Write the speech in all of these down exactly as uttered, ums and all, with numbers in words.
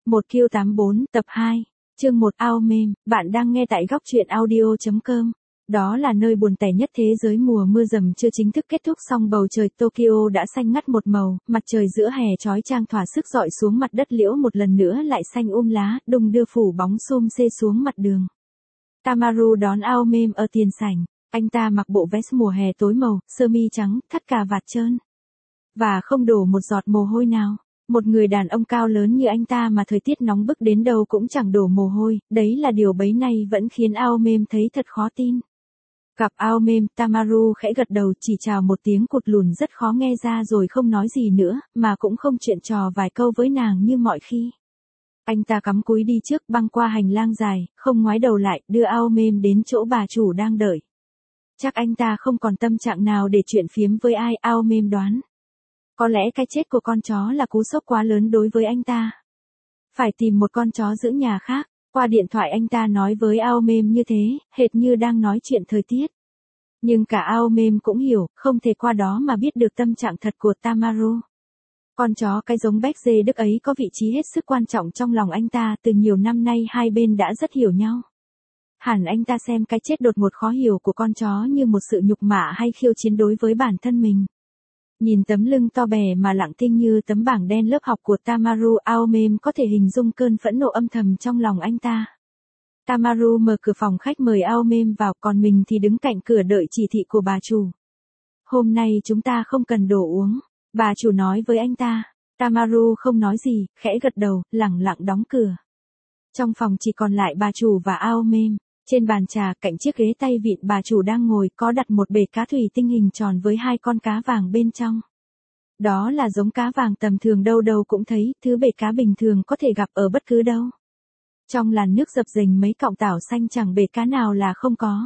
một Q tám bốn, tập hai, chương một Ao Mềm, bạn đang nghe tại góc truyện audio chấm com. Đó là nơi buồn tẻ nhất thế giới. Mùa mưa dầm chưa chính thức kết thúc xong bầu trời Tokyo đã xanh ngắt một màu, mặt trời giữa hè chói chang thỏa sức rọi xuống mặt đất liễu một lần nữa lại xanh um lá, đùng đưa phủ bóng xôm xê xuống mặt đường. Tamaru đón Ao Mềm ở tiền sảnh, anh ta mặc bộ vest mùa hè tối màu, sơ mi trắng, thắt cà vạt trơn. Và không đổ một giọt mồ hôi nào. Một người đàn ông cao lớn như anh ta mà thời tiết nóng bức đến đâu cũng chẳng đổ mồ hôi, đấy là điều bấy nay vẫn khiến Ao Mềm thấy thật khó tin. Gặp Ao Mềm, Tamaru khẽ gật đầu chỉ chào một tiếng cụt lùn rất khó nghe ra rồi không nói gì nữa, mà cũng không chuyện trò vài câu với nàng như mọi khi. Anh ta cắm cúi đi trước băng qua hành lang dài, không ngoái đầu lại, đưa Ao Mềm đến chỗ bà chủ đang đợi. Chắc anh ta không còn tâm trạng nào để chuyện phiếm với ai, Ao Mềm đoán. Có lẽ cái chết của con chó là cú sốc quá lớn đối với anh ta. Phải tìm một con chó giữ nhà khác. Qua điện thoại anh ta nói với Ao Mềm như thế, hệt như đang nói chuyện thời tiết. Nhưng cả Ao Mềm cũng hiểu, không thể qua đó mà biết được tâm trạng thật của Tamaru. Con chó cái giống béc dê Đức ấy có vị trí hết sức quan trọng trong lòng anh ta, từ nhiều năm nay hai bên đã rất hiểu nhau. Hẳn anh ta xem cái chết đột ngột khó hiểu của con chó như một sự nhục mạ hay khiêu chiến đối với bản thân mình. Nhìn tấm lưng to bè mà lặng thinh như tấm bảng đen lớp học của Tamaru, Ao Mềm có thể hình dung cơn phẫn nộ âm thầm trong lòng anh ta. Tamaru mở cửa phòng khách mời Ao Mềm vào, còn mình thì đứng cạnh cửa đợi chỉ thị của bà chủ. Hôm nay chúng ta không cần đồ uống, bà chủ nói với anh ta. Tamaru không nói gì, khẽ gật đầu, lẳng lặng đóng cửa. Trong phòng chỉ còn lại bà chủ và Ao Mềm. Trên bàn trà, cạnh chiếc ghế tay vịn bà chủ đang ngồi có đặt một bể cá thủy tinh hình tròn với hai con cá vàng bên trong. Đó là giống cá vàng tầm thường đâu đâu cũng thấy, thứ bể cá bình thường có thể gặp ở bất cứ đâu. Trong làn nước dập dềnh mấy cọng tảo xanh chẳng bể cá nào là không có.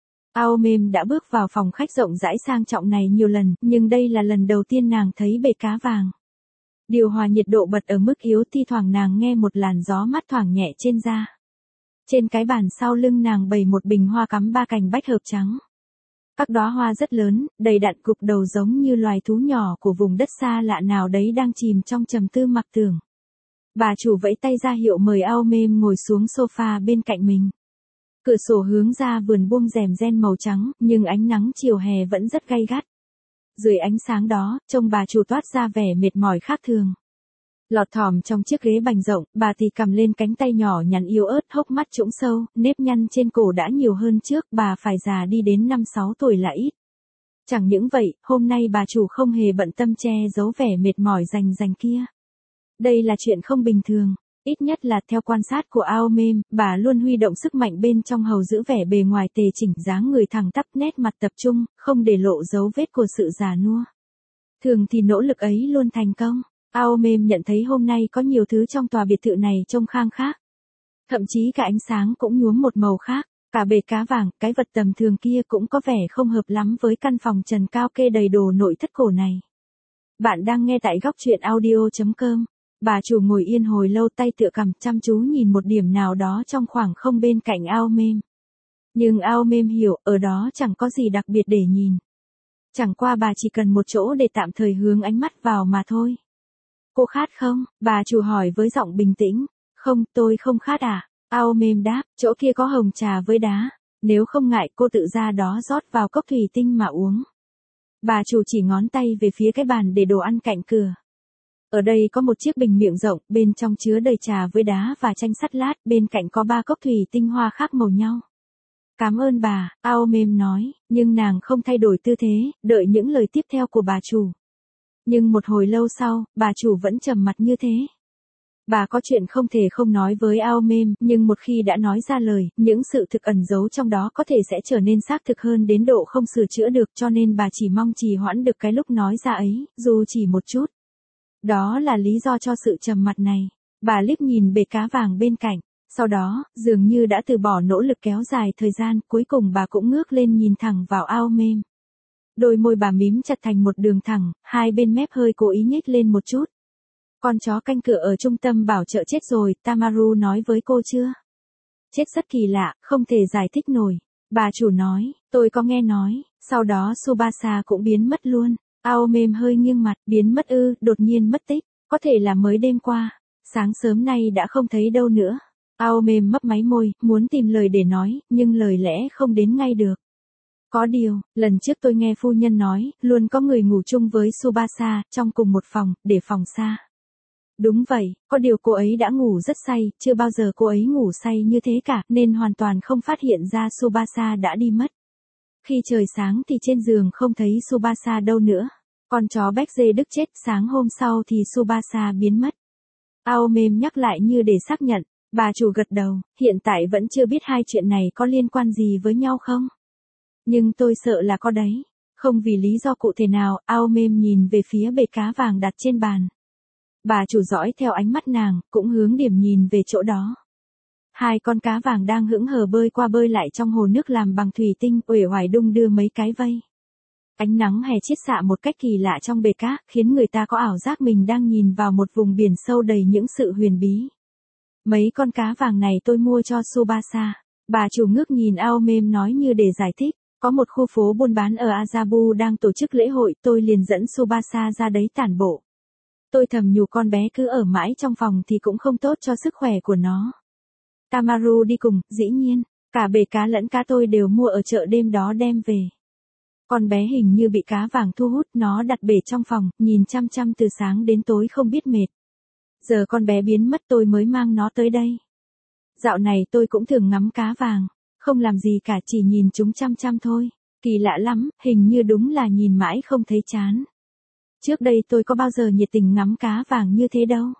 Ao Mềm đã bước vào phòng khách rộng rãi sang trọng này nhiều lần, nhưng đây là lần đầu tiên nàng thấy bể cá vàng. Điều hòa nhiệt độ bật ở mức yếu, thi thoảng nàng nghe một làn gió mát thoảng nhẹ trên da. Trên cái bàn sau lưng nàng bày một bình hoa cắm ba cành bách hợp trắng. Các đóa hoa rất lớn, đầy đặn cụp đầu giống như loài thú nhỏ của vùng đất xa lạ nào đấy đang chìm trong trầm tư mặc tưởng. Bà chủ vẫy tay ra hiệu mời Ao Mềm ngồi xuống sofa bên cạnh mình. Cửa sổ hướng ra vườn buông rèm ren màu trắng, nhưng ánh nắng chiều hè vẫn rất gay gắt. Dưới ánh sáng đó, trông bà chủ toát ra vẻ mệt mỏi khác thường. Lọt thỏm trong chiếc ghế bành rộng, bà thì cầm lên cánh tay nhỏ nhắn yếu ớt, hốc mắt trũng sâu, nếp nhăn trên cổ đã nhiều hơn trước, bà phải già đi đến năm sáu tuổi là ít. Chẳng những vậy, hôm nay bà chủ không hề bận tâm che giấu vẻ mệt mỏi rành rành kia. Đây là chuyện không bình thường, ít nhất là theo quan sát của Ao Mềm, bà luôn huy động sức mạnh bên trong hầu giữ vẻ bề ngoài tề chỉnh, dáng người thẳng tắp, nét mặt tập trung, không để lộ dấu vết của sự già nua. Thường thì nỗ lực ấy luôn thành công. Ao Mềm nhận thấy hôm nay có nhiều thứ trong tòa biệt thự này trông khang khác. Thậm chí cả ánh sáng cũng nhuốm một màu khác, cả bể cá vàng, cái vật tầm thường kia cũng có vẻ không hợp lắm với căn phòng trần cao kê đầy đồ nội thất cổ này. Bạn đang nghe tại góc truyện audio chấm com. Bà chủ ngồi yên hồi lâu, tay tựa cằm chăm chú nhìn một điểm nào đó trong khoảng không bên cạnh Ao Mềm. Nhưng Ao Mềm hiểu, ở đó chẳng có gì đặc biệt để nhìn. Chẳng qua bà chỉ cần một chỗ để tạm thời hướng ánh mắt vào mà thôi. Cô khát không? Bà chủ hỏi với giọng bình tĩnh. Không, tôi không khát à? Ao Mềm đáp, chỗ kia có hồng trà với đá. Nếu không ngại cô tự ra đó rót vào cốc thủy tinh mà uống. Bà chủ chỉ ngón tay về phía cái bàn để đồ ăn cạnh cửa. Ở đây có một chiếc bình miệng rộng, bên trong chứa đầy trà với đá và chanh sắt lát, bên cạnh có ba cốc thủy tinh hoa khác màu nhau. Cảm ơn bà, Ao Mềm nói, nhưng nàng không thay đổi tư thế, đợi những lời tiếp theo của bà chủ. Nhưng một hồi lâu sau, bà chủ vẫn trầm mặt như thế. Bà có chuyện không thể không nói với Ao Mềm, nhưng một khi đã nói ra lời, những sự thực ẩn giấu trong đó có thể sẽ trở nên xác thực hơn đến độ không sửa chữa được, cho nên bà chỉ mong trì hoãn được cái lúc nói ra ấy, dù chỉ một chút. Đó là lý do cho sự trầm mặt này. Bà liếc nhìn bể cá vàng bên cạnh, sau đó, dường như đã từ bỏ nỗ lực kéo dài thời gian, cuối cùng bà cũng ngước lên nhìn thẳng vào Ao Mềm. Đôi môi bà mím chặt thành một đường thẳng, hai bên mép hơi cố ý nhếch lên một chút. Con chó canh cửa ở trung tâm bảo trợ chết rồi, Tamaru nói với cô chưa? Chết rất kỳ lạ, không thể giải thích nổi. Bà chủ nói, tôi có nghe nói, sau đó Tsubasa cũng biến mất luôn. Ao Mềm hơi nghiêng mặt, biến mất ư, đột nhiên mất tích, có thể là mới đêm qua. Sáng sớm nay đã không thấy đâu nữa. Ao mềm mấp máy môi, muốn tìm lời để nói, nhưng lời lẽ không đến ngay được. Có điều, lần trước tôi nghe phu nhân nói, luôn có người ngủ chung với Tsubasa, trong cùng một phòng, để phòng xa. Đúng vậy, có điều cô ấy đã ngủ rất say, chưa bao giờ cô ấy ngủ say như thế cả, nên hoàn toàn không phát hiện ra Tsubasa đã đi mất. Khi trời sáng thì trên giường không thấy Tsubasa đâu nữa. Con chó béc dê Đức chết, sáng hôm sau thì Tsubasa biến mất. Ao mềm nhắc lại như để xác nhận, bà chủ gật đầu, hiện tại vẫn chưa biết hai chuyện này có liên quan gì với nhau không? Nhưng tôi sợ là có đấy. Không vì lý do cụ thể nào, ao mềm nhìn về phía bể cá vàng đặt trên bàn. Bà chủ dõi theo ánh mắt nàng, cũng hướng điểm nhìn về chỗ đó. Hai con cá vàng đang hững hờ bơi qua bơi lại trong hồ nước làm bằng thủy tinh, uể oải đung đưa mấy cái vây. Ánh nắng hè chiết xạ một cách kỳ lạ trong bể cá, khiến người ta có ảo giác mình đang nhìn vào một vùng biển sâu đầy những sự huyền bí. Mấy con cá vàng này tôi mua cho Tsubasa. Bà chủ ngước nhìn ao mềm nói như để giải thích. Có một khu phố buôn bán ở Azabu đang tổ chức lễ hội, tôi liền dẫn Tsubasa ra đấy tản bộ. Tôi thầm nhủ con bé cứ ở mãi trong phòng thì cũng không tốt cho sức khỏe của nó. Tamaru đi cùng, dĩ nhiên, cả bể cá lẫn cá tôi đều mua ở chợ đêm đó đem về. Con bé hình như bị cá vàng thu hút, nó đặt bể trong phòng, nhìn chăm chăm từ sáng đến tối không biết mệt. Giờ con bé biến mất tôi mới mang nó tới đây. Dạo này tôi cũng thường ngắm cá vàng, không làm gì cả, chỉ nhìn chúng chăm chăm thôi. Kỳ lạ lắm, hình như đúng là nhìn mãi không thấy chán. Trước đây tôi có bao giờ nhiệt tình ngắm cá vàng như thế đâu.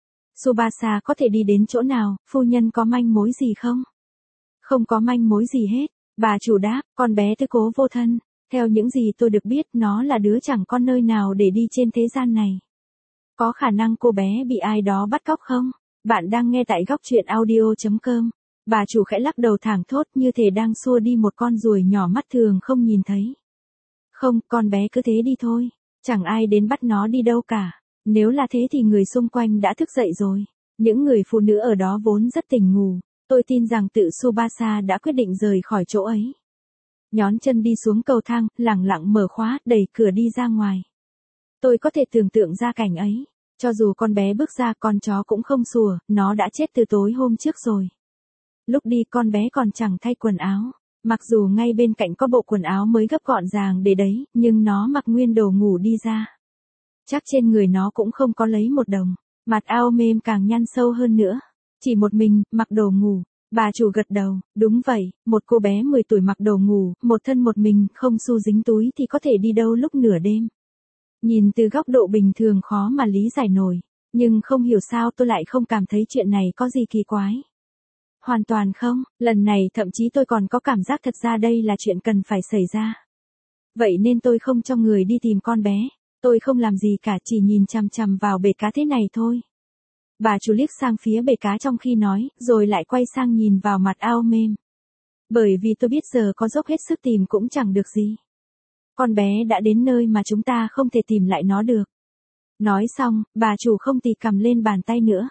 Tsubasa có thể đi đến chỗ nào, phu nhân có manh mối gì không? Không có manh mối gì hết, bà chủ đáp, con bé tư cố vô thân. Theo những gì tôi được biết, nó là đứa chẳng có nơi nào để đi trên thế gian này. Có khả năng cô bé bị ai đó bắt cóc không? Bạn đang nghe tại góc truyện audio chấm com. Bà chủ khẽ lắc đầu thảng thốt như thể đang xua đi một con ruồi nhỏ mắt thường không nhìn thấy. Không, con bé cứ thế đi thôi. Chẳng ai đến bắt nó đi đâu cả. Nếu là thế thì người xung quanh đã thức dậy rồi. Những người phụ nữ ở đó vốn rất tỉnh ngủ. Tôi tin rằng tự Tsubasa đã quyết định rời khỏi chỗ ấy. Nhón chân đi xuống cầu thang, lẳng lặng mở khóa, đẩy cửa đi ra ngoài. Tôi có thể tưởng tượng ra cảnh ấy. Cho dù con bé bước ra, con chó cũng không sủa, nó đã chết từ tối hôm trước rồi. Lúc đi con bé còn chẳng thay quần áo. Mặc dù ngay bên cạnh có bộ quần áo mới gấp gọn gàng để đấy, nhưng nó mặc nguyên đồ ngủ đi ra. Chắc trên người nó cũng không có lấy một đồng. Mặt ao mềm càng nhăn sâu hơn nữa. Chỉ một mình, mặc đồ ngủ. Bà chủ gật đầu, đúng vậy, một cô bé mười tuổi mặc đồ ngủ, một thân một mình, không xu dính túi thì có thể đi đâu lúc nửa đêm. Nhìn từ góc độ bình thường khó mà lý giải nổi, nhưng không hiểu sao tôi lại không cảm thấy chuyện này có gì kỳ quái. Hoàn toàn không, lần này thậm chí tôi còn có cảm giác thật ra đây là chuyện cần phải xảy ra. Vậy nên tôi không cho người đi tìm con bé, tôi không làm gì cả, chỉ nhìn chằm chằm vào bể cá thế này thôi. Bà chủ liếc sang phía bể cá trong khi nói, rồi lại quay sang nhìn vào mặt ao mềm. Bởi vì tôi biết giờ có dốc hết sức tìm cũng chẳng được gì. Con bé đã đến nơi mà chúng ta không thể tìm lại nó được. Nói xong, bà chủ không tì cầm lên bàn tay nữa.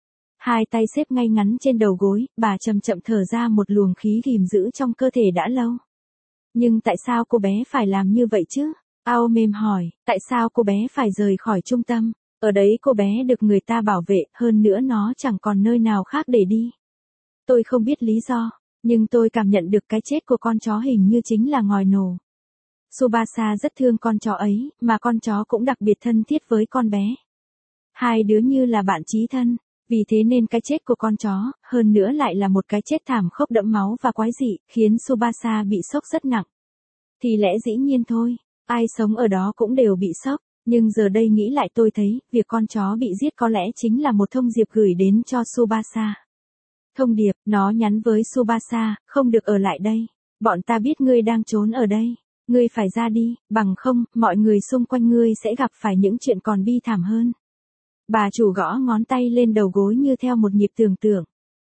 Hai tay xếp ngay ngắn trên đầu gối, bà chậm chậm thở ra một luồng khí ghìm giữ trong cơ thể đã lâu. Nhưng tại sao cô bé phải làm như vậy chứ? Ao mềm hỏi, tại sao cô bé phải rời khỏi trung tâm? Ở đấy cô bé được người ta bảo vệ, hơn nữa nó chẳng còn nơi nào khác để đi. Tôi không biết lý do, nhưng tôi cảm nhận được cái chết của con chó hình như chính là ngòi nổ. Tsubasa rất thương con chó ấy, mà con chó cũng đặc biệt thân thiết với con bé. Hai đứa như là bạn chí thân, vì thế nên cái chết của con chó, hơn nữa lại là một cái chết thảm khốc đẫm máu và quái dị, khiến Tsubasa bị sốc rất nặng. Thì lẽ dĩ nhiên thôi, ai sống ở đó cũng đều bị sốc. Nhưng giờ đây nghĩ lại tôi thấy, việc con chó bị giết có lẽ chính là một thông điệp gửi đến cho Tsubasa. Thông điệp, nó nhắn với Tsubasa, không được ở lại đây. Bọn ta biết ngươi đang trốn ở đây. Ngươi phải ra đi, bằng không, mọi người xung quanh ngươi sẽ gặp phải những chuyện còn bi thảm hơn. Bà chủ gõ ngón tay lên đầu gối như theo một nhịp tưởng tượng.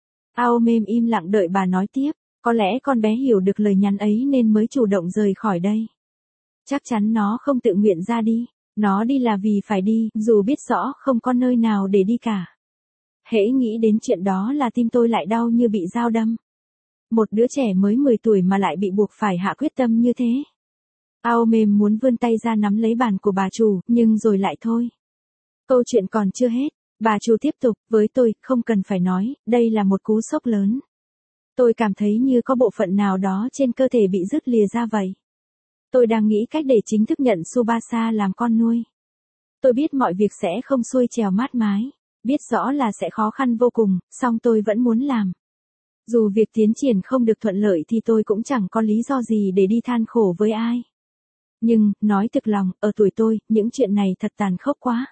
Ao mềm im lặng đợi bà nói tiếp, có lẽ con bé hiểu được lời nhắn ấy nên mới chủ động rời khỏi đây. Chắc chắn nó không tự nguyện ra đi. Nó đi là vì phải đi, dù biết rõ không có nơi nào để đi cả. Hễ nghĩ đến chuyện đó là tim tôi lại đau như bị dao đâm. Một đứa trẻ mới mười tuổi mà lại bị buộc phải hạ quyết tâm như thế. Ao mềm muốn vươn tay ra nắm lấy bàn của bà chủ, nhưng rồi lại thôi. Câu chuyện còn chưa hết. Bà chủ tiếp tục, với tôi, không cần phải nói, đây là một cú sốc lớn. Tôi cảm thấy như có bộ phận nào đó trên cơ thể bị rứt lìa ra vậy. Tôi đang nghĩ cách để chính thức nhận Tsubasa làm con nuôi. Tôi biết mọi việc sẽ không xuôi trèo mát mái, biết rõ là sẽ khó khăn vô cùng, song tôi vẫn muốn làm. Dù việc tiến triển không được thuận lợi thì tôi cũng chẳng có lý do gì để đi than khổ với ai. Nhưng, nói thực lòng, ở tuổi tôi, những chuyện này thật tàn khốc quá.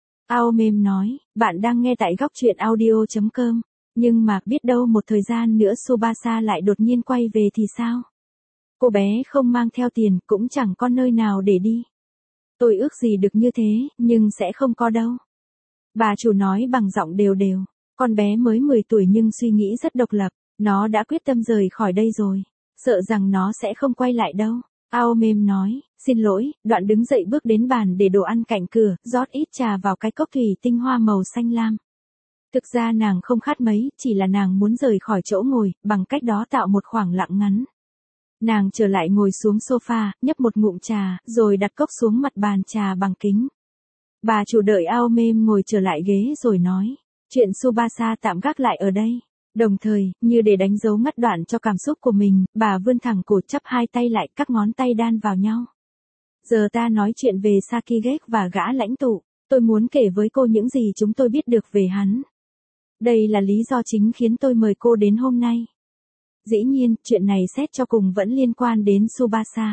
Aomem nói, bạn đang nghe tại góc truyện audio chấm com. Nhưng mà biết đâu một thời gian nữa Tsubasa lại đột nhiên quay về thì sao? Cô bé không mang theo tiền, cũng chẳng có nơi nào để đi. Tôi ước gì được như thế, nhưng sẽ không có đâu. Bà chủ nói bằng giọng đều đều. Con bé mới mười tuổi nhưng suy nghĩ rất độc lập. Nó đã quyết tâm rời khỏi đây rồi. Sợ rằng nó sẽ không quay lại đâu. Aomem nói, xin lỗi, đoạn đứng dậy bước đến bàn để đồ ăn cạnh cửa, rót ít trà vào cái cốc thủy tinh hoa màu xanh lam. Thực ra nàng không khát mấy, chỉ là nàng muốn rời khỏi chỗ ngồi, bằng cách đó tạo một khoảng lặng ngắn. Nàng trở lại ngồi xuống sofa, nhấp một ngụm trà, rồi đặt cốc xuống mặt bàn trà bằng kính. Bà chủ đợi Aomem ngồi trở lại ghế rồi nói, chuyện Tsubasa tạm gác lại ở đây. Đồng thời, như để đánh dấu ngắt đoạn cho cảm xúc của mình, bà vươn thẳng cổ chắp hai tay lại, các ngón tay đan vào nhau. Giờ ta nói chuyện về Sakigake và gã lãnh tụ, tôi muốn kể với cô những gì chúng tôi biết được về hắn. Đây là lý do chính khiến tôi mời cô đến hôm nay. Dĩ nhiên, chuyện này xét cho cùng vẫn liên quan đến Tsubasa.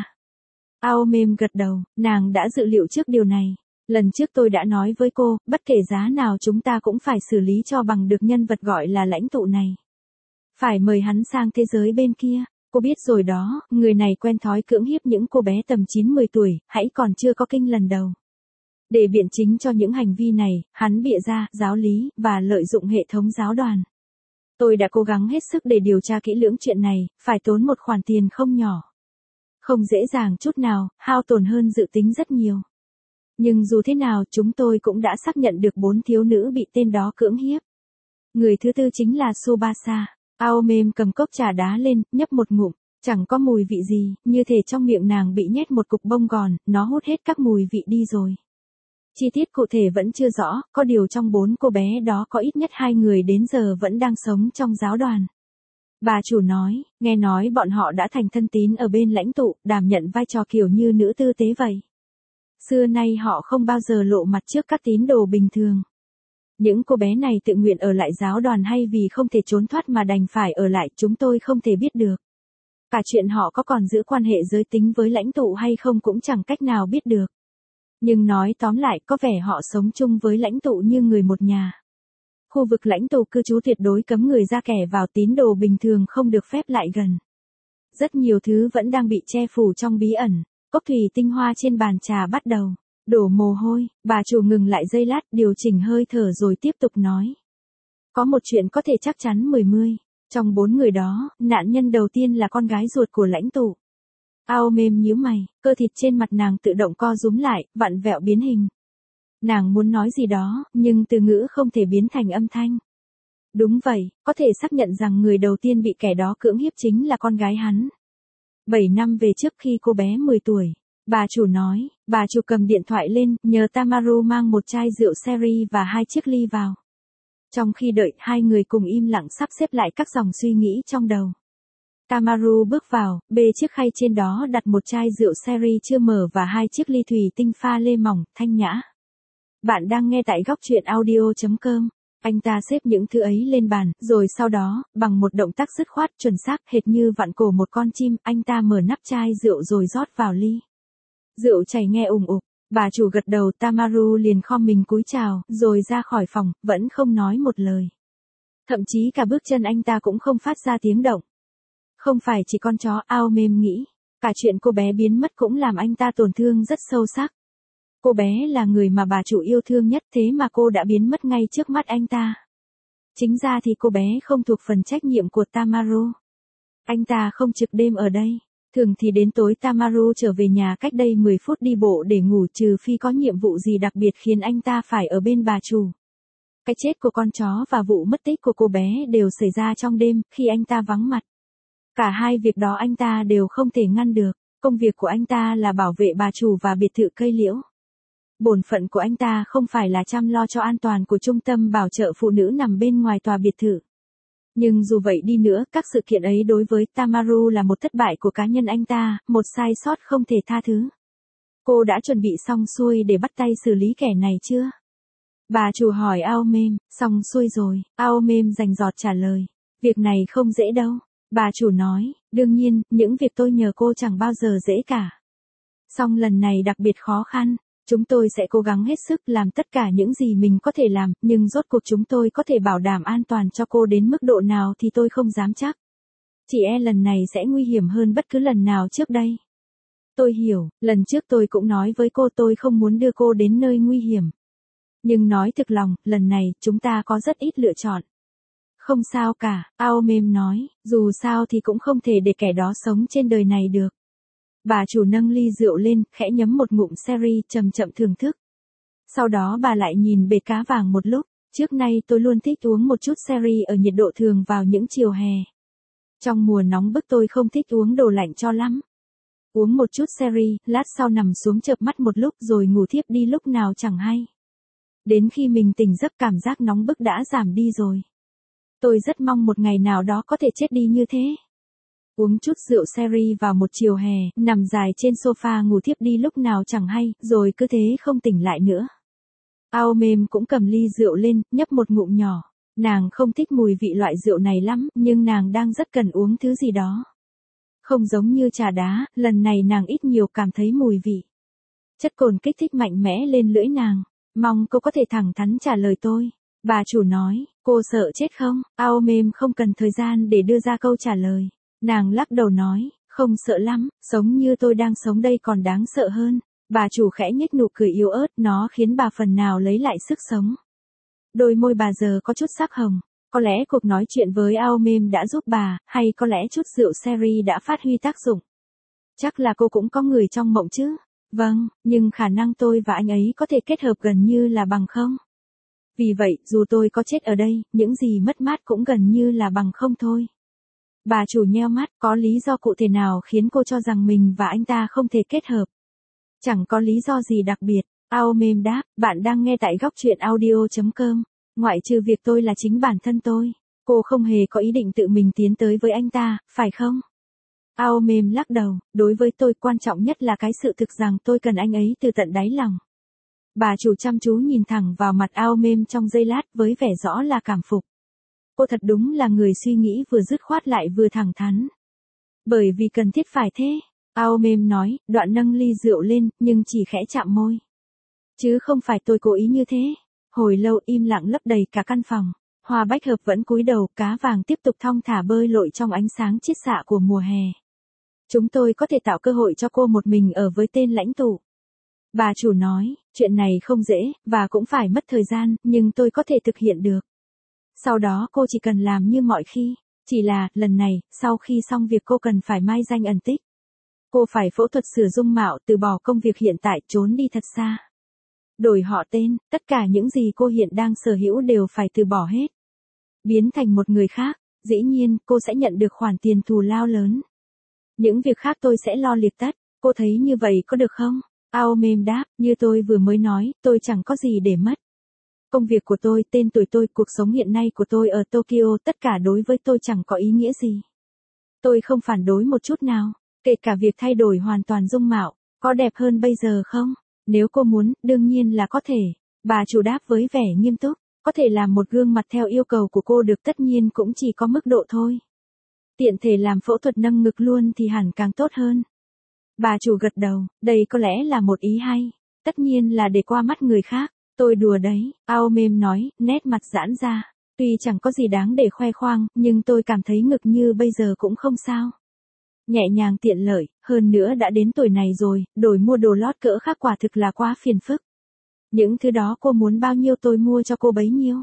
Aomem gật đầu, nàng đã dự liệu trước điều này. Lần trước tôi đã nói với cô, bất kể giá nào chúng ta cũng phải xử lý cho bằng được nhân vật gọi là lãnh tụ này. Phải mời hắn sang thế giới bên kia. Cô biết rồi đó, người này quen thói cưỡng hiếp những cô bé tầm chín mười tuổi, hãy còn chưa có kinh lần đầu. Để biện chính cho những hành vi này, hắn bịa ra, giáo lý, và lợi dụng hệ thống giáo đoàn. Tôi đã cố gắng hết sức để điều tra kỹ lưỡng chuyện này, phải tốn một khoản tiền không nhỏ. Không dễ dàng chút nào, hao tổn hơn dự tính rất nhiều. Nhưng dù thế nào chúng tôi cũng đã xác nhận được bốn thiếu nữ bị tên đó cưỡng hiếp. Người thứ tư chính là Tsubasa. Aomem cầm cốc trà đá lên, nhấp một ngụm, chẳng có mùi vị gì, như thể trong miệng nàng bị nhét một cục bông gòn, nó hút hết các mùi vị đi rồi. Chi tiết cụ thể vẫn chưa rõ, có điều trong bốn cô bé đó có ít nhất hai người đến giờ vẫn đang sống trong giáo đoàn. Bà chủ nói, nghe nói bọn họ đã thành thân tín ở bên lãnh tụ, đảm nhận vai trò kiểu như nữ tư tế vậy. Xưa nay họ không bao giờ lộ mặt trước các tín đồ bình thường. Những cô bé này tự nguyện ở lại giáo đoàn hay vì không thể trốn thoát mà đành phải ở lại, chúng tôi không thể biết được. Cả chuyện họ có còn giữ quan hệ giới tính với lãnh tụ hay không cũng chẳng cách nào biết được. Nhưng nói tóm lại, có vẻ họ sống chung với lãnh tụ như người một nhà. Khu vực lãnh tụ cư trú tuyệt đối cấm người ra kẻ vào, tín đồ bình thường không được phép lại gần. Rất nhiều thứ vẫn đang bị che phủ trong bí ẩn. Cốc thủy tinh hoa trên bàn trà bắt đầu đổ mồ hôi, bà chủ ngừng lại giây lát, điều chỉnh hơi thở rồi tiếp tục nói. Có một chuyện có thể chắc chắn mười mươi. Trong bốn người đó, nạn nhân đầu tiên là con gái ruột của lãnh tụ. Aomem nhíu mày, cơ thịt trên mặt nàng tự động co rúm lại, vặn vẹo biến hình. Nàng muốn nói gì đó, nhưng từ ngữ không thể biến thành âm thanh. Đúng vậy, có thể xác nhận rằng người đầu tiên bị kẻ đó cưỡng hiếp chính là con gái hắn. Bảy năm về trước khi cô bé mười tuổi, bà chủ nói, bà chủ cầm điện thoại lên, nhờ Tamaru mang một chai rượu sherry và hai chiếc ly vào. Trong khi đợi, hai người cùng im lặng sắp xếp lại các dòng suy nghĩ trong đầu. Tamaru bước vào, bê chiếc khay trên đó đặt một chai rượu sherry chưa mở và hai chiếc ly thủy tinh pha lê mỏng, thanh nhã. Bạn đang nghe tại góc truyện audio chấm com. Anh ta xếp những thứ ấy lên bàn, rồi sau đó, bằng một động tác dứt khoát chuẩn xác hệt như vặn cổ một con chim, anh ta mở nắp chai rượu rồi rót vào ly. Rượu chảy nghe ùng ục, bà chủ gật đầu, Tamaru liền khom mình cúi chào, rồi ra khỏi phòng, vẫn không nói một lời. Thậm chí cả bước chân anh ta cũng không phát ra tiếng động. Không phải chỉ con chó, Aomem nghĩ, cả chuyện cô bé biến mất cũng làm anh ta tổn thương rất sâu sắc. Cô bé là người mà bà chủ yêu thương nhất, thế mà cô đã biến mất ngay trước mắt anh ta. Chính ra thì cô bé không thuộc phần trách nhiệm của Tamaru. Anh ta không trực đêm ở đây. Thường thì đến tối Tamaru trở về nhà cách đây mười phút đi bộ để ngủ, trừ phi có nhiệm vụ gì đặc biệt khiến anh ta phải ở bên bà chủ. Cái chết của con chó và vụ mất tích của cô bé đều xảy ra trong đêm, khi anh ta vắng mặt. Cả hai việc đó anh ta đều không thể ngăn được. Công việc của anh ta là bảo vệ bà chủ và biệt thự cây liễu. Bổn phận của anh ta không phải là chăm lo cho an toàn của trung tâm bảo trợ phụ nữ nằm bên ngoài tòa biệt thự. Nhưng dù vậy đi nữa, các sự kiện ấy đối với Tamaru là một thất bại của cá nhân anh ta, một sai sót không thể tha thứ. Cô đã chuẩn bị xong xuôi để bắt tay xử lý kẻ này chưa? Bà chủ hỏi Aomem. Xong xuôi rồi, Aomem rành rọt trả lời. Việc này không dễ đâu. Bà chủ nói, đương nhiên, những việc tôi nhờ cô chẳng bao giờ dễ cả. Song lần này đặc biệt khó khăn. Chúng tôi sẽ cố gắng hết sức làm tất cả những gì mình có thể làm, nhưng rốt cuộc chúng tôi có thể bảo đảm an toàn cho cô đến mức độ nào thì tôi không dám chắc. Chỉ e lần này sẽ nguy hiểm hơn bất cứ lần nào trước đây. Tôi hiểu, lần trước tôi cũng nói với cô tôi không muốn đưa cô đến nơi nguy hiểm. Nhưng nói thực lòng, lần này, chúng ta có rất ít lựa chọn. Không sao cả, Aomem nói, dù sao thì cũng không thể để kẻ đó sống trên đời này được. Bà chủ nâng ly rượu lên, khẽ nhấm một ngụm sherry, chậm chậm thưởng thức. Sau đó bà lại nhìn bệt cá vàng một lúc, trước nay tôi luôn thích uống một chút sherry ở nhiệt độ thường vào những chiều hè. Trong mùa nóng bức tôi không thích uống đồ lạnh cho lắm. Uống một chút sherry, lát sau nằm xuống chợp mắt một lúc rồi ngủ thiếp đi lúc nào chẳng hay. Đến khi mình tỉnh giấc cảm giác nóng bức đã giảm đi rồi. Tôi rất mong một ngày nào đó có thể chết đi như thế. Uống chút rượu sherry vào một chiều hè, nằm dài trên sofa ngủ thiếp đi lúc nào chẳng hay, rồi cứ thế không tỉnh lại nữa. Aomem cũng cầm ly rượu lên, nhấp một ngụm nhỏ. Nàng không thích mùi vị loại rượu này lắm, nhưng nàng đang rất cần uống thứ gì đó. Không giống như trà đá, lần này nàng ít nhiều cảm thấy mùi vị. Chất cồn kích thích mạnh mẽ lên lưỡi nàng. Mong cô có thể thẳng thắn trả lời tôi. Bà chủ nói, cô sợ chết không? Aomem không cần thời gian để đưa ra câu trả lời. Nàng lắc đầu nói, không sợ lắm, sống như tôi đang sống đây còn đáng sợ hơn. Bà chủ khẽ nhếch nụ cười yếu ớt, nó khiến bà phần nào lấy lại sức sống. Đôi môi bà giờ có chút sắc hồng. Có lẽ cuộc nói chuyện với Aomem đã giúp bà, hay có lẽ chút rượu sherry đã phát huy tác dụng. Chắc là cô cũng có người trong mộng chứ? Vâng, nhưng khả năng tôi và anh ấy có thể kết hợp gần như là bằng không. Vì vậy, dù tôi có chết ở đây, những gì mất mát cũng gần như là bằng không thôi. Bà chủ nheo mắt, có lý do cụ thể nào khiến cô cho rằng mình và anh ta không thể kết hợp? Chẳng có lý do gì đặc biệt. Aomem đáp, bạn đang nghe tại góc truyện audio chấm com. Ngoại trừ việc tôi là chính bản thân tôi, cô không hề có ý định tự mình tiến tới với anh ta, phải không? Aomem lắc đầu, đối với tôi quan trọng nhất là cái sự thực rằng tôi cần anh ấy từ tận đáy lòng. Bà chủ chăm chú nhìn thẳng vào mặt Aomem trong giây lát với vẻ rõ là cảm phục. Cô thật đúng là người suy nghĩ vừa dứt khoát lại vừa thẳng thắn. Bởi vì cần thiết phải thế, Aomem nói, đoạn nâng ly rượu lên, nhưng chỉ khẽ chạm môi. Chứ không phải tôi cố ý như thế. Hồi lâu im lặng lấp đầy cả căn phòng. Hoa bách hợp vẫn cúi đầu, cá vàng tiếp tục thong thả bơi lội trong ánh sáng chiết xạ của mùa hè. Chúng tôi có thể tạo cơ hội cho cô một mình ở với tên lãnh tụ. Bà chủ nói, chuyện này không dễ, và cũng phải mất thời gian, nhưng tôi có thể thực hiện được. Sau đó cô chỉ cần làm như mọi khi. Chỉ là, lần này, sau khi xong việc cô cần phải mai danh ẩn tích. Cô phải phẫu thuật sửa dung mạo, từ bỏ công việc hiện tại, trốn đi thật xa. Đổi họ tên, tất cả những gì cô hiện đang sở hữu đều phải từ bỏ hết. Biến thành một người khác, dĩ nhiên, cô sẽ nhận được khoản tiền thù lao lớn. Những việc khác tôi sẽ lo liệt tất, cô thấy như vậy có được không? Aomem đáp, như tôi vừa mới nói, tôi chẳng có gì để mất. Công việc của tôi, tên tuổi tôi, cuộc sống hiện nay của tôi ở Tokyo, tất cả đối với tôi chẳng có ý nghĩa gì. Tôi không phản đối một chút nào, kể cả việc thay đổi hoàn toàn dung mạo, có đẹp hơn bây giờ không? Nếu cô muốn, đương nhiên là có thể. Bà chủ đáp với vẻ nghiêm túc, có thể làm một gương mặt theo yêu cầu của cô được, tất nhiên cũng chỉ có mức độ thôi. Tiện thể làm phẫu thuật nâng ngực luôn thì hẳn càng tốt hơn. Bà chủ gật đầu, đây có lẽ là một ý hay. Tất nhiên là để qua mắt người khác. Tôi đùa đấy, Aomem nói, nét mặt giãn ra. Tuy chẳng có gì đáng để khoe khoang, nhưng tôi cảm thấy ngực như bây giờ cũng không sao. Nhẹ nhàng tiện lợi, hơn nữa đã đến tuổi này rồi, đổi mua đồ lót cỡ khác quả thực là quá phiền phức. Những thứ đó cô muốn bao nhiêu tôi mua cho cô bấy nhiêu.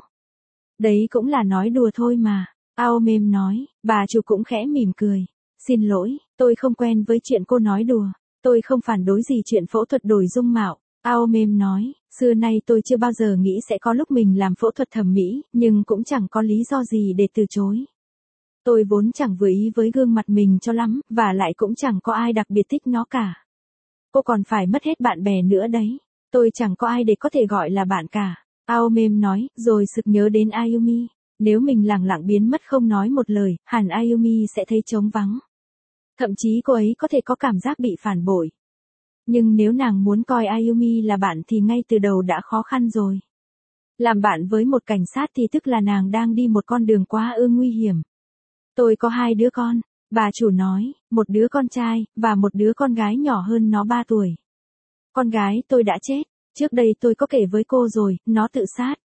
Đấy cũng là nói đùa thôi mà, Aomem nói, bà chủ cũng khẽ mỉm cười. Xin lỗi, tôi không quen với chuyện cô nói đùa, tôi không phản đối gì chuyện phẫu thuật đổi dung mạo. Aomem nói, xưa nay tôi chưa bao giờ nghĩ sẽ có lúc mình làm phẫu thuật thẩm mỹ, nhưng cũng chẳng có lý do gì để từ chối. Tôi vốn chẳng vừa ý với gương mặt mình cho lắm, và lại cũng chẳng có ai đặc biệt thích nó cả. Cô còn phải mất hết bạn bè nữa đấy. Tôi chẳng có ai để có thể gọi là bạn cả. Aomem nói, rồi sực nhớ đến Ayumi. Nếu mình lẳng lặng biến mất không nói một lời, hẳn Ayumi sẽ thấy trống vắng. Thậm chí cô ấy có thể có cảm giác bị phản bội. Nhưng nếu nàng muốn coi Ayumi là bạn thì ngay từ đầu đã khó khăn rồi. Làm bạn với một cảnh sát thì tức là nàng đang đi một con đường quá ư nguy hiểm. Tôi có hai đứa con, bà chủ nói, một đứa con trai, và một đứa con gái nhỏ hơn nó ba tuổi. Con gái tôi đã chết, trước đây tôi có kể với cô rồi, nó tự sát.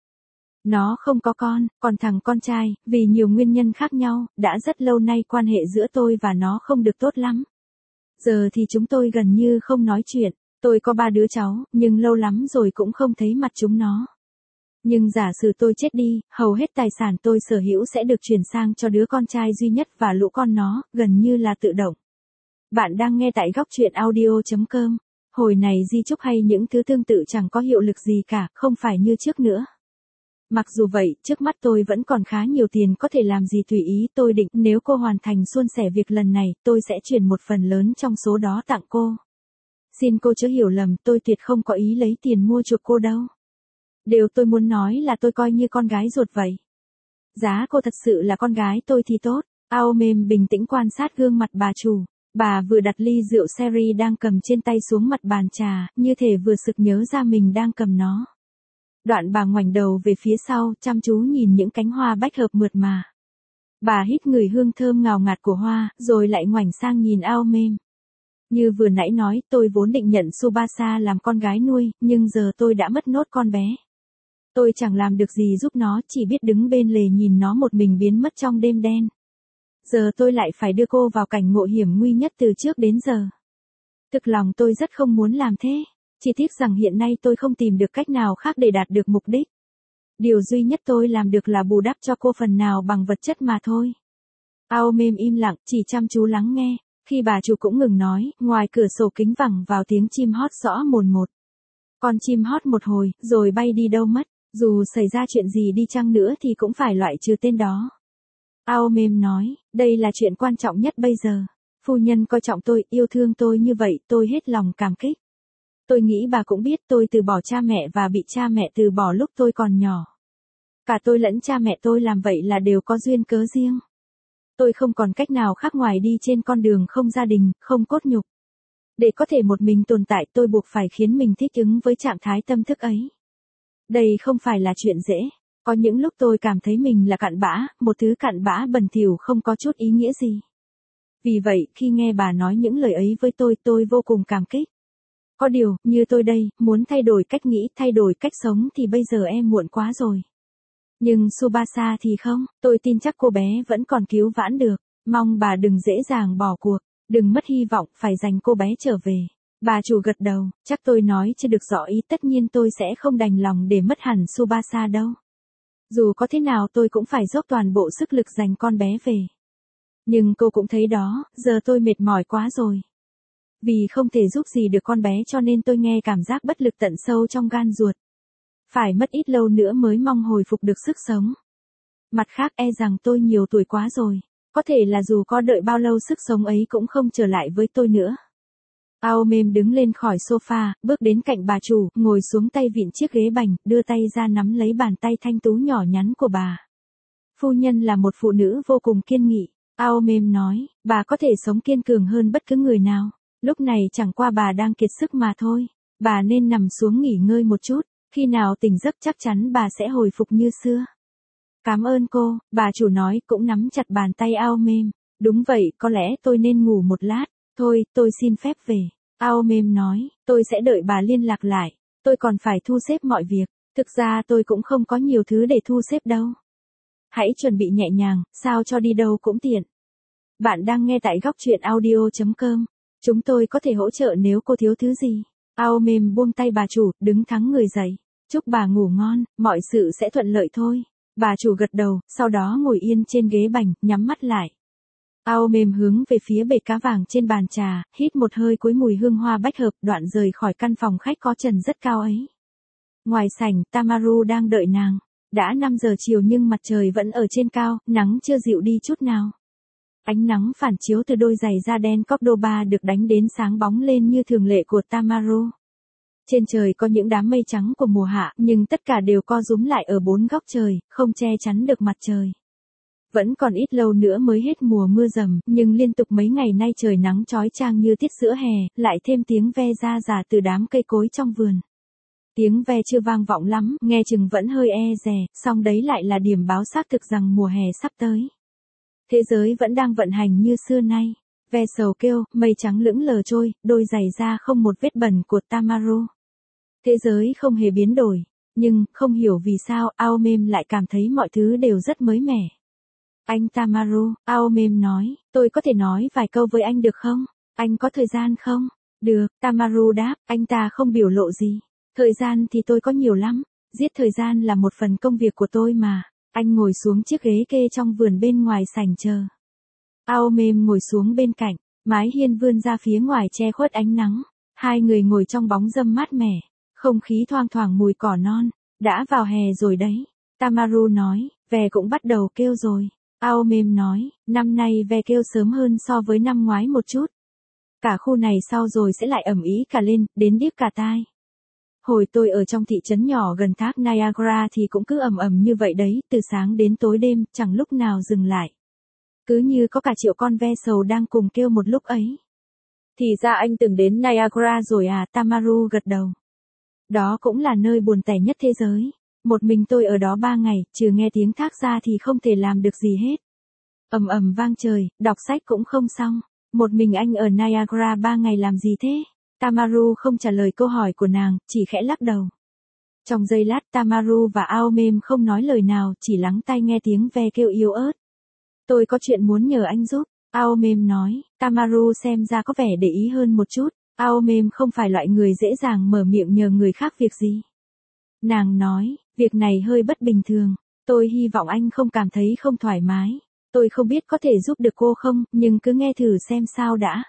Nó không có con, còn thằng con trai, vì nhiều nguyên nhân khác nhau, đã rất lâu nay quan hệ giữa tôi và nó không được tốt lắm. Giờ thì chúng tôi gần như không nói chuyện, tôi có ba đứa cháu, nhưng lâu lắm rồi cũng không thấy mặt chúng nó. Nhưng giả sử tôi chết đi, hầu hết tài sản tôi sở hữu sẽ được chuyển sang cho đứa con trai duy nhất và lũ con nó, gần như là tự động. Bạn đang nghe tại góc truyện audio chấm com. Hồi này di chúc hay những thứ tương tự chẳng có hiệu lực gì cả, không phải như trước nữa. Mặc dù vậy, trước mắt tôi vẫn còn khá nhiều tiền có thể làm gì tùy ý. Tôi định nếu cô hoàn thành suôn sẻ việc lần này, tôi sẽ chuyển một phần lớn trong số đó tặng cô. Xin cô chớ hiểu lầm, tôi tuyệt không có ý lấy tiền mua chuộc cô đâu. Điều tôi muốn nói là tôi coi như con gái ruột vậy. Giá cô thật sự là con gái tôi thì tốt. Aomem bình tĩnh quan sát gương mặt bà chủ. Bà vừa đặt ly rượu sherry đang cầm trên tay xuống mặt bàn trà, như thể vừa sực nhớ ra mình đang cầm nó. Đoạn bà ngoảnh đầu về phía sau, chăm chú nhìn những cánh hoa bách hợp mượt mà. Bà hít ngửi hương thơm ngào ngạt của hoa, rồi lại ngoảnh sang nhìn Aomem. Như vừa nãy nói, tôi vốn định nhận Tsubasa làm con gái nuôi, nhưng giờ tôi đã mất nốt con bé. Tôi chẳng làm được gì giúp nó, chỉ biết đứng bên lề nhìn nó một mình biến mất trong đêm đen. Giờ tôi lại phải đưa cô vào cảnh ngộ hiểm nguy nhất từ trước đến giờ. Thực lòng tôi rất không muốn làm thế. Chỉ tiếc rằng hiện nay tôi không tìm được cách nào khác để đạt được mục đích. Điều duy nhất tôi làm được là bù đắp cho cô phần nào bằng vật chất mà thôi. Aomem im lặng, chỉ chăm chú lắng nghe. Khi bà chủ cũng ngừng nói, ngoài cửa sổ kính vẳng vào tiếng chim hót rõ mồn một. Con chim hót một hồi, rồi bay đi đâu mất. Dù xảy ra chuyện gì đi chăng nữa thì cũng phải loại trừ tên đó. Aomem nói, đây là chuyện quan trọng nhất bây giờ. Phu nhân coi trọng tôi, yêu thương tôi như vậy, tôi hết lòng cảm kích. Tôi nghĩ bà cũng biết tôi từ bỏ cha mẹ và bị cha mẹ từ bỏ lúc tôi còn nhỏ. Cả tôi lẫn cha mẹ tôi làm vậy là đều có duyên cớ riêng. Tôi không còn cách nào khác ngoài đi trên con đường không gia đình, không cốt nhục. Để có thể một mình tồn tại tôi buộc phải khiến mình thích ứng với trạng thái tâm thức ấy. Đây không phải là chuyện dễ. Có những lúc tôi cảm thấy mình là cặn bã, một thứ cặn bã bẩn thỉu không có chút ý nghĩa gì. Vì vậy, khi nghe bà nói những lời ấy với tôi, tôi vô cùng cảm kích. Có điều, như tôi đây, muốn thay đổi cách nghĩ, thay đổi cách sống thì bây giờ em muộn quá rồi. Nhưng Tsubasa thì không, tôi tin chắc cô bé vẫn còn cứu vãn được. Mong bà đừng dễ dàng bỏ cuộc, đừng mất hy vọng, phải dành cô bé trở về. Bà chủ gật đầu, chắc tôi nói chưa được rõ ý, tất nhiên tôi sẽ không đành lòng để mất hẳn Tsubasa đâu. Dù có thế nào tôi cũng phải dốc toàn bộ sức lực giành con bé về. Nhưng cô cũng thấy đó, giờ tôi mệt mỏi quá rồi. Vì không thể giúp gì được con bé cho nên tôi nghe cảm giác bất lực tận sâu trong gan ruột. Phải mất ít lâu nữa mới mong hồi phục được sức sống. Mặt khác e rằng tôi nhiều tuổi quá rồi. Có thể là dù có đợi bao lâu sức sống ấy cũng không trở lại với tôi nữa. Aomem đứng lên khỏi sofa, bước đến cạnh bà chủ, ngồi xuống tay vịn chiếc ghế bành, đưa tay ra nắm lấy bàn tay thanh tú nhỏ nhắn của bà. Phu nhân là một phụ nữ vô cùng kiên nghị. Aomem nói, bà có thể sống kiên cường hơn bất cứ người nào. Lúc này chẳng qua bà đang kiệt sức mà thôi. Bà nên nằm xuống nghỉ ngơi một chút. Khi nào tỉnh giấc chắc chắn bà sẽ hồi phục như xưa. Cảm ơn cô, bà chủ nói, cũng nắm chặt bàn tay Aomem. Đúng vậy, có lẽ tôi nên ngủ một lát. Thôi, tôi xin phép về. Aomem nói, tôi sẽ đợi bà liên lạc lại. Tôi còn phải thu xếp mọi việc. Thực ra tôi cũng không có nhiều thứ để thu xếp đâu. Hãy chuẩn bị nhẹ nhàng, sao cho đi đâu cũng tiện. Bạn đang nghe tại góc truyện audio chấm com. Chúng tôi có thể hỗ trợ nếu cô thiếu thứ gì. Aomem buông tay bà chủ, đứng thẳng người dậy. Chúc bà ngủ ngon, mọi sự sẽ thuận lợi thôi. Bà chủ gật đầu, sau đó ngồi yên trên ghế bành, nhắm mắt lại. Aomem hướng về phía bể cá vàng trên bàn trà, hít một hơi cuối mùi hương hoa bách hợp, đoạn rời khỏi căn phòng khách có trần rất cao ấy. Ngoài sảnh, Tamaru đang đợi nàng. Đã năm giờ chiều nhưng mặt trời vẫn ở trên cao, nắng chưa dịu đi chút nào. Ánh nắng phản chiếu từ đôi giày da đen Cordoba được đánh đến sáng bóng lên như thường lệ của Tamaru. Trên trời có những đám mây trắng của mùa hạ, nhưng tất cả đều co rúm lại ở bốn góc trời, không che chắn được mặt trời. Vẫn còn ít lâu nữa mới hết mùa mưa rầm, nhưng liên tục mấy ngày nay trời nắng chói chang như tiết giữa hè, lại thêm tiếng ve ra rả từ đám cây cối trong vườn. Tiếng ve chưa vang vọng lắm, nghe chừng vẫn hơi e dè, song đấy lại là điểm báo xác thực rằng mùa hè sắp tới. Thế giới vẫn đang vận hành như xưa nay. Ve sầu kêu, mây trắng lững lờ trôi, đôi giày da không một vết bẩn của Tamaru. Thế giới không hề biến đổi, nhưng không hiểu vì sao Aomem lại cảm thấy mọi thứ đều rất mới mẻ. Anh Tamaru, Aomem nói, tôi có thể nói vài câu với anh được không? Anh có thời gian không? Được, Tamaru đáp, anh ta không biểu lộ gì. Thời gian thì tôi có nhiều lắm, giết thời gian là một phần công việc của tôi mà. Anh ngồi xuống chiếc ghế kê trong vườn bên ngoài sảnh chờ. Aomem ngồi xuống bên cạnh, mái hiên vươn ra phía ngoài che khuất ánh nắng. Hai người ngồi trong bóng râm mát mẻ, không khí thoang thoảng mùi cỏ non. Đã vào hè rồi đấy. Tamaru nói, ve cũng bắt đầu kêu rồi. Aomem nói, năm nay ve kêu sớm hơn so với năm ngoái một chút. Cả khu này sau rồi sẽ lại ầm ĩ cả lên, đến điếc cả tai. Hồi tôi ở trong thị trấn nhỏ gần thác Niagara thì cũng cứ ầm ầm như vậy đấy, từ sáng đến tối đêm, chẳng lúc nào dừng lại. Cứ như có cả triệu con ve sầu đang cùng kêu một lúc ấy. Thì ra anh từng đến Niagara rồi à, Tamaru gật đầu. Đó cũng là nơi buồn tẻ nhất thế giới. Một mình tôi ở đó ba ngày, trừ nghe tiếng thác ra thì không thể làm được gì hết. Ầm ầm vang trời, đọc sách cũng không xong. Một mình anh ở Niagara ba ngày làm gì thế? Tamaru không trả lời câu hỏi của nàng, chỉ khẽ lắc đầu. Trong giây lát Tamaru và Aomem không nói lời nào, chỉ lắng tai nghe tiếng ve kêu yếu ớt. Tôi có chuyện muốn nhờ anh giúp, Aomem nói. Tamaru xem ra có vẻ để ý hơn một chút. Aomem không phải loại người dễ dàng mở miệng nhờ người khác việc gì. Nàng nói, việc này hơi bất bình thường. Tôi hy vọng anh không cảm thấy không thoải mái. Tôi không biết có thể giúp được cô không, nhưng cứ nghe thử xem sao đã.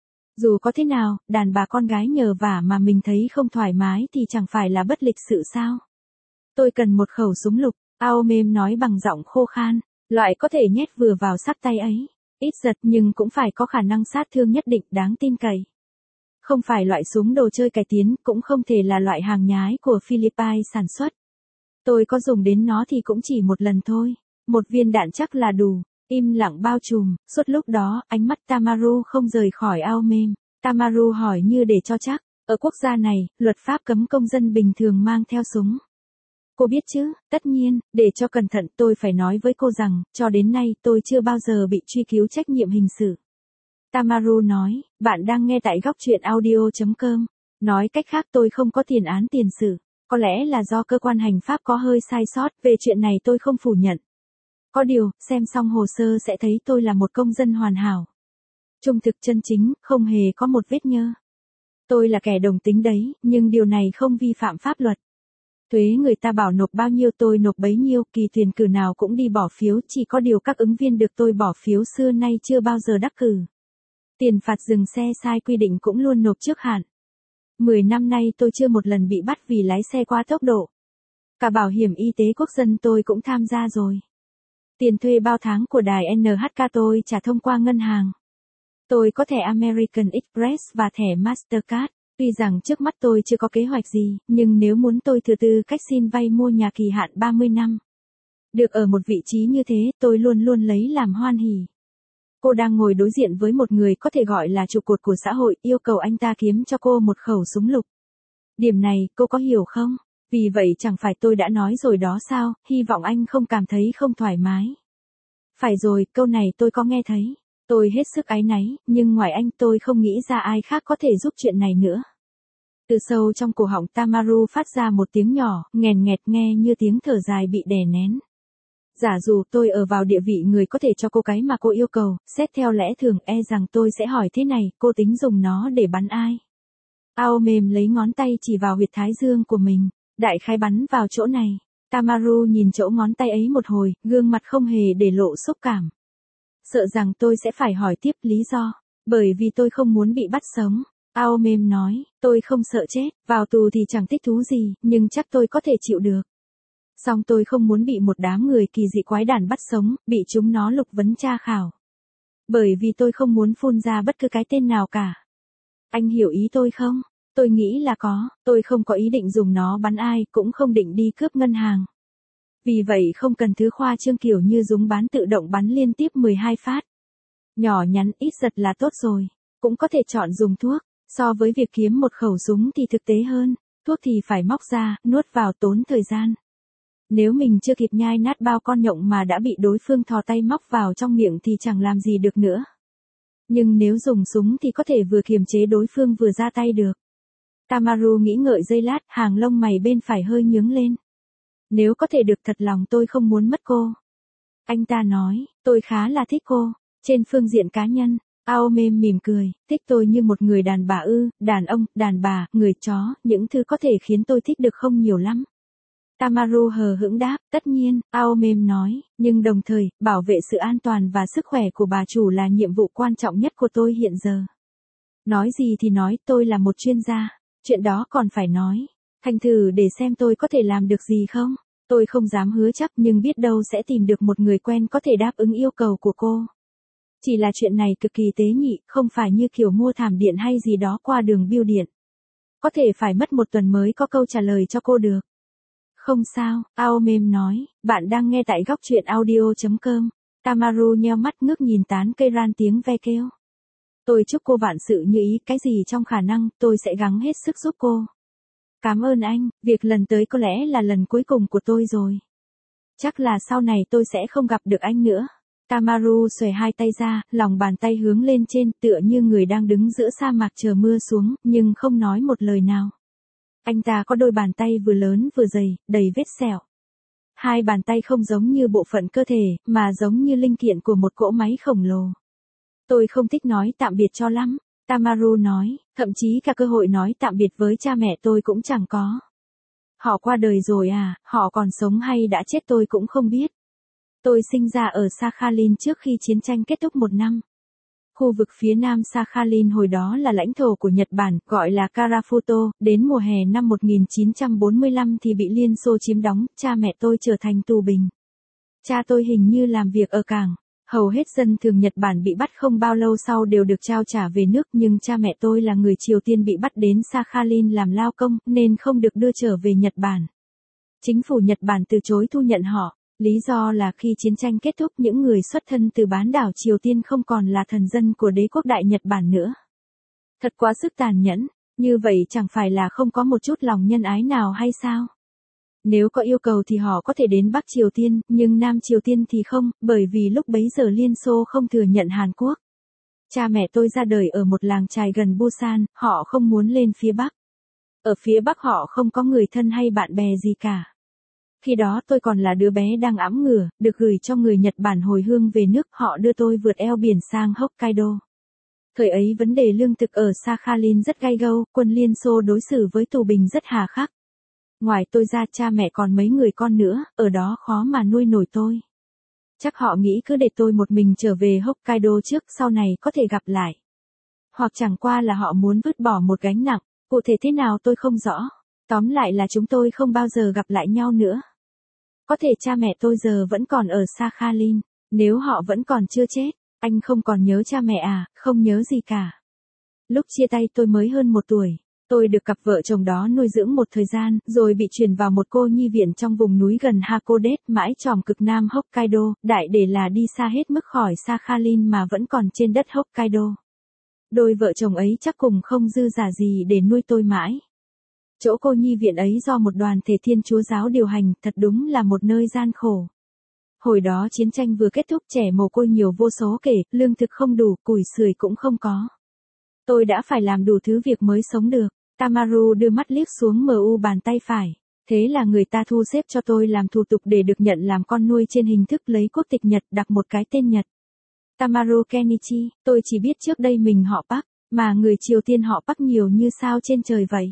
Dù có thế nào, đàn bà con gái nhờ vả mà mình thấy không thoải mái thì chẳng phải là bất lịch sự sao. Tôi cần một khẩu súng lục, Aomem nói bằng giọng khô khan. Loại có thể nhét vừa vào sắc tay ấy. Ít giật nhưng cũng phải có khả năng sát thương nhất định đáng tin cậy. Không phải loại súng đồ chơi cải tiến, cũng không thể là loại hàng nhái của Philippines sản xuất. Tôi có dùng đến nó thì cũng chỉ một lần thôi. Một viên đạn chắc là đủ. Im lặng bao trùm, suốt lúc đó, ánh mắt Tamaru không rời khỏi Aomem. Tamaru hỏi như để cho chắc, ở quốc gia này, luật pháp cấm công dân bình thường mang theo súng. Cô biết chứ, tất nhiên, để cho cẩn thận tôi phải nói với cô rằng, cho đến nay tôi chưa bao giờ bị truy cứu trách nhiệm hình sự. Tamaru nói, bạn đang nghe tại góc truyện audio chấm com. Nói cách khác tôi không có tiền án tiền sử. Có lẽ là do cơ quan hành pháp có hơi sai sót, về chuyện này tôi không phủ nhận. Có điều, xem xong hồ sơ sẽ thấy tôi là một công dân hoàn hảo. Trung thực chân chính, không hề có một vết nhơ. Tôi là kẻ đồng tính đấy, nhưng điều này không vi phạm pháp luật. Thuế người ta bảo nộp bao nhiêu tôi nộp bấy nhiêu, kỳ tuyển cử nào cũng đi bỏ phiếu, chỉ có điều các ứng viên được tôi bỏ phiếu xưa nay chưa bao giờ đắc cử. Tiền phạt dừng xe sai quy định cũng luôn nộp trước hạn. Mười năm nay tôi chưa một lần bị bắt vì lái xe quá tốc độ. Cả bảo hiểm y tế quốc dân tôi cũng tham gia rồi. Tiền thuê bao tháng của đài en hát ca tôi trả thông qua ngân hàng. Tôi có thẻ American Express và thẻ Mastercard. Tuy rằng trước mắt tôi chưa có kế hoạch gì, nhưng nếu muốn tôi thừa tư cách xin vay mua nhà kỳ hạn ba mươi năm. Được ở một vị trí như thế, tôi luôn luôn lấy làm hoan hỉ. Cô đang ngồi đối diện với một người có thể gọi là trụ cột của xã hội, yêu cầu anh ta kiếm cho cô một khẩu súng lục. Điểm này, cô có hiểu không? Vì vậy chẳng phải tôi đã nói rồi đó sao, hy vọng anh không cảm thấy không thoải mái. Phải rồi, câu này tôi có nghe thấy. Tôi hết sức áy náy, nhưng ngoài anh tôi không nghĩ ra ai khác có thể giúp chuyện này nữa. Từ sâu trong cổ họng Tamaru phát ra một tiếng nhỏ, nghèn nghẹt nghe như tiếng thở dài bị đè nén. Giả dù tôi ở vào địa vị người có thể cho cô cái mà cô yêu cầu, xét theo lẽ thường e rằng tôi sẽ hỏi thế này, cô tính dùng nó để bắn ai? Aomem lấy ngón tay chỉ vào huyệt thái dương của mình, đại khái bắn vào chỗ này. Tamaru nhìn chỗ ngón tay ấy một hồi, gương mặt không hề để lộ xúc cảm. Sợ rằng tôi sẽ phải hỏi tiếp lý do, bởi vì tôi không muốn bị bắt sống. Aomem nói, tôi không sợ chết, vào tù thì chẳng thích thú gì, nhưng chắc tôi có thể chịu được. Song tôi không muốn bị một đám người kỳ dị quái đản bắt sống, bị chúng nó lục vấn tra khảo. Bởi vì tôi không muốn phun ra bất cứ cái tên nào cả. Anh hiểu ý tôi không? Tôi nghĩ là có, tôi không có ý định dùng nó bắn ai, cũng không định đi cướp ngân hàng. Vì vậy không cần thứ khoa trương kiểu như súng bán tự động bắn liên tiếp mười hai phát. Nhỏ nhắn ít giật là tốt rồi, cũng có thể chọn dùng thuốc, so với việc kiếm một khẩu súng thì thực tế hơn, thuốc thì phải móc ra, nuốt vào tốn thời gian. Nếu mình chưa kịp nhai nát bao con nhộng mà đã bị đối phương thò tay móc vào trong miệng thì chẳng làm gì được nữa. Nhưng nếu dùng súng thì có thể vừa kiềm chế đối phương vừa ra tay được. Tamaru nghĩ ngợi giây lát, hàng lông mày bên phải hơi nhướng lên. Nếu có thể được thật lòng tôi không muốn mất cô. Anh ta nói, tôi khá là thích cô. Trên phương diện cá nhân, Aome mỉm cười, thích tôi như một người đàn bà ư, đàn ông, đàn bà, người chó, những thứ có thể khiến tôi thích được không nhiều lắm. Tamaru hờ hững đáp, tất nhiên, Aome nói, nhưng đồng thời, bảo vệ sự an toàn và sức khỏe của bà chủ là nhiệm vụ quan trọng nhất của tôi hiện giờ. Nói gì thì nói, tôi là một chuyên gia, chuyện đó còn phải nói. Thành thử để xem tôi có thể làm được gì không? Tôi không dám hứa chắc nhưng biết đâu sẽ tìm được một người quen có thể đáp ứng yêu cầu của cô. Chỉ là chuyện này cực kỳ tế nhị, không phải như kiểu mua thảm điện hay gì đó qua đường bưu điện. Có thể phải mất một tuần mới có câu trả lời cho cô được. Không sao, Aomem nói, bạn đang nghe tại góc truyện audio chấm com. Tamaru nheo mắt ngước nhìn tán cây ran tiếng ve kêu. Tôi chúc cô vạn sự như ý, cái gì trong khả năng, tôi sẽ gắng hết sức giúp cô. Cảm ơn anh, việc lần tới có lẽ là lần cuối cùng của tôi rồi. Chắc là sau này tôi sẽ không gặp được anh nữa. Tamaru xòe hai tay ra, lòng bàn tay hướng lên trên tựa như người đang đứng giữa sa mạc chờ mưa xuống, nhưng không nói một lời nào. Anh ta có đôi bàn tay vừa lớn vừa dày, đầy vết sẹo. Hai bàn tay không giống như bộ phận cơ thể, mà giống như linh kiện của một cỗ máy khổng lồ. Tôi không thích nói tạm biệt cho lắm, Tamaru nói, thậm chí cả cơ hội nói tạm biệt với cha mẹ tôi cũng chẳng có. Họ qua đời rồi à, họ còn sống hay đã chết tôi cũng không biết. Tôi sinh ra ở Sakhalin trước khi chiến tranh kết thúc một năm. Khu vực phía nam Sakhalin hồi đó là lãnh thổ của Nhật Bản, gọi là Karafuto, đến mùa hè năm một nghìn chín trăm bốn mươi lăm thì bị Liên Xô chiếm đóng, cha mẹ tôi trở thành tù binh. Cha tôi hình như làm việc ở cảng. Hầu hết dân thường Nhật Bản bị bắt không bao lâu sau đều được trao trả về nước, nhưng cha mẹ tôi là người Triều Tiên bị bắt đến Sakhalin làm lao công, nên không được đưa trở về Nhật Bản. Chính phủ Nhật Bản từ chối thu nhận họ, lý do là khi chiến tranh kết thúc những người xuất thân từ bán đảo Triều Tiên không còn là thần dân của đế quốc Đại Nhật Bản nữa. Thật quá sức tàn nhẫn, như vậy chẳng phải là không có một chút lòng nhân ái nào hay sao? Nếu có yêu cầu thì họ có thể đến Bắc Triều Tiên, nhưng Nam Triều Tiên thì không, bởi vì lúc bấy giờ Liên Xô không thừa nhận Hàn Quốc. Cha mẹ tôi ra đời ở một làng chài gần Busan, họ không muốn lên phía Bắc. Ở phía Bắc họ không có người thân hay bạn bè gì cả. Khi đó tôi còn là đứa bé đang ẵm ngửa, được gửi cho người Nhật Bản hồi hương về nước, họ đưa tôi vượt eo biển sang Hokkaido. Thời ấy vấn đề lương thực ở Sakhalin rất gay gâu, quân Liên Xô đối xử với tù binh rất hà khắc. Ngoài tôi ra cha mẹ còn mấy người con nữa, ở đó khó mà nuôi nổi tôi. Chắc họ nghĩ cứ để tôi một mình trở về Hokkaido trước, sau này có thể gặp lại. Hoặc chẳng qua là họ muốn vứt bỏ một gánh nặng, cụ thể thế nào tôi không rõ. Tóm lại là chúng tôi không bao giờ gặp lại nhau nữa. Có thể cha mẹ tôi giờ vẫn còn ở Sakhalin, nếu họ vẫn còn chưa chết, anh không còn nhớ cha mẹ à, không nhớ gì cả. Lúc chia tay tôi mới hơn một tuổi. Tôi được cặp vợ chồng đó nuôi dưỡng một thời gian, rồi bị chuyển vào một cô nhi viện trong vùng núi gần Hakodate, mãi tròm cực nam Hokkaido, đại để là đi xa hết mức khỏi Sakhalin mà vẫn còn trên đất Hokkaido. Đôi vợ chồng ấy chắc cùng không dư giả gì để nuôi tôi mãi. Chỗ cô nhi viện ấy do một đoàn thể Thiên Chúa giáo điều hành, thật đúng là một nơi gian khổ. Hồi đó chiến tranh vừa kết thúc, trẻ mồ côi nhiều vô số kể, lương thực không đủ, củi sưởi cũng không có. Tôi đã phải làm đủ thứ việc mới sống được. Tamaru đưa mắt liếc xuống mờ u bàn tay phải. Thế là người ta thu xếp cho tôi làm thủ tục để được nhận làm con nuôi trên hình thức lấy quốc tịch Nhật, đặt một cái tên Nhật. Tamaru Kenichi, tôi chỉ biết trước đây mình họ Park, mà người Triều Tiên họ Park nhiều như sao trên trời vậy.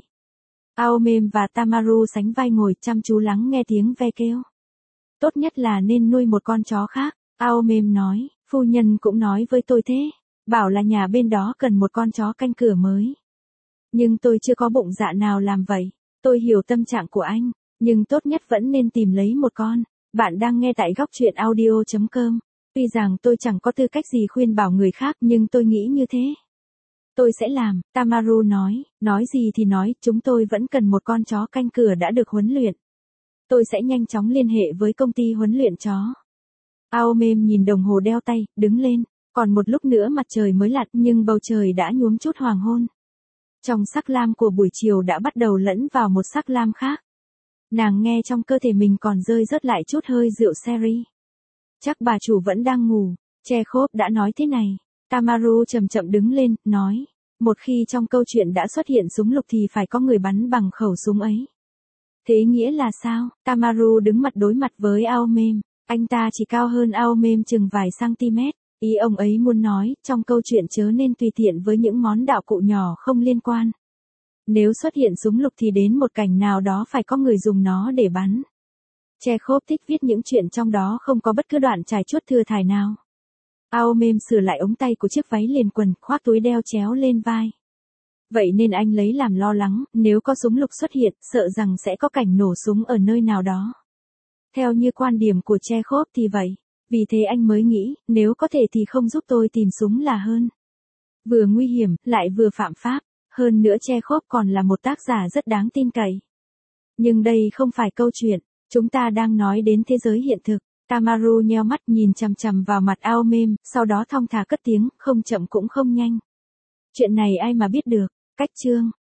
Aomem và Tamaru sánh vai ngồi chăm chú lắng nghe tiếng ve kêu. Tốt nhất là nên nuôi một con chó khác, Aomem nói, phu nhân cũng nói với tôi thế, bảo là nhà bên đó cần một con chó canh cửa mới. Nhưng tôi chưa có bụng dạ nào làm vậy. Tôi hiểu tâm trạng của anh, nhưng tốt nhất vẫn nên tìm lấy một con. Bạn đang nghe tại góc truyện audio chấm com. Tuy rằng tôi chẳng có tư cách gì khuyên bảo người khác nhưng tôi nghĩ như thế. Tôi sẽ làm, Tamaru nói, nói gì thì nói, chúng tôi vẫn cần một con chó canh cửa đã được huấn luyện. Tôi sẽ nhanh chóng liên hệ với công ty huấn luyện chó. Aomem nhìn đồng hồ đeo tay, đứng lên, còn một lúc nữa mặt trời mới lặn nhưng bầu trời đã nhuốm chút hoàng hôn. Trong sắc lam của buổi chiều đã bắt đầu lẫn vào một sắc lam khác. Nàng nghe trong cơ thể mình còn rơi rớt lại chút hơi rượu sherry. Chắc bà chủ vẫn đang ngủ, Chekhov đã nói thế này. Tamaru chậm chậm đứng lên, nói, một khi trong câu chuyện đã xuất hiện súng lục thì phải có người bắn bằng khẩu súng ấy. Thế nghĩa là sao? Tamaru đứng mặt đối mặt với Aomem, anh ta chỉ cao hơn Aomem chừng vài cm. Ý ông ấy muốn nói, trong câu chuyện chớ nên tùy tiện với những món đạo cụ nhỏ không liên quan. Nếu xuất hiện súng lục thì đến một cảnh nào đó phải có người dùng nó để bắn. Chekhov thích viết những chuyện trong đó không có bất cứ đoạn trải chuốt thừa thải nào. Aomem sửa lại ống tay của chiếc váy liền quần, khoác túi đeo chéo lên vai. Vậy nên anh lấy làm lo lắng, nếu có súng lục xuất hiện, sợ rằng sẽ có cảnh nổ súng ở nơi nào đó. Theo như quan điểm của Chekhov thì vậy. Vì thế anh mới nghĩ, nếu có thể thì không giúp tôi tìm súng là hơn. Vừa nguy hiểm, lại vừa phạm pháp, hơn nữa Chekhov còn là một tác giả rất đáng tin cậy. Nhưng đây không phải câu chuyện, chúng ta đang nói đến thế giới hiện thực. Tamaru nheo mắt nhìn chằm chằm vào mặt Aomem, sau đó thong thả cất tiếng, không chậm cũng không nhanh. Chuyện này ai mà biết được, cách chương.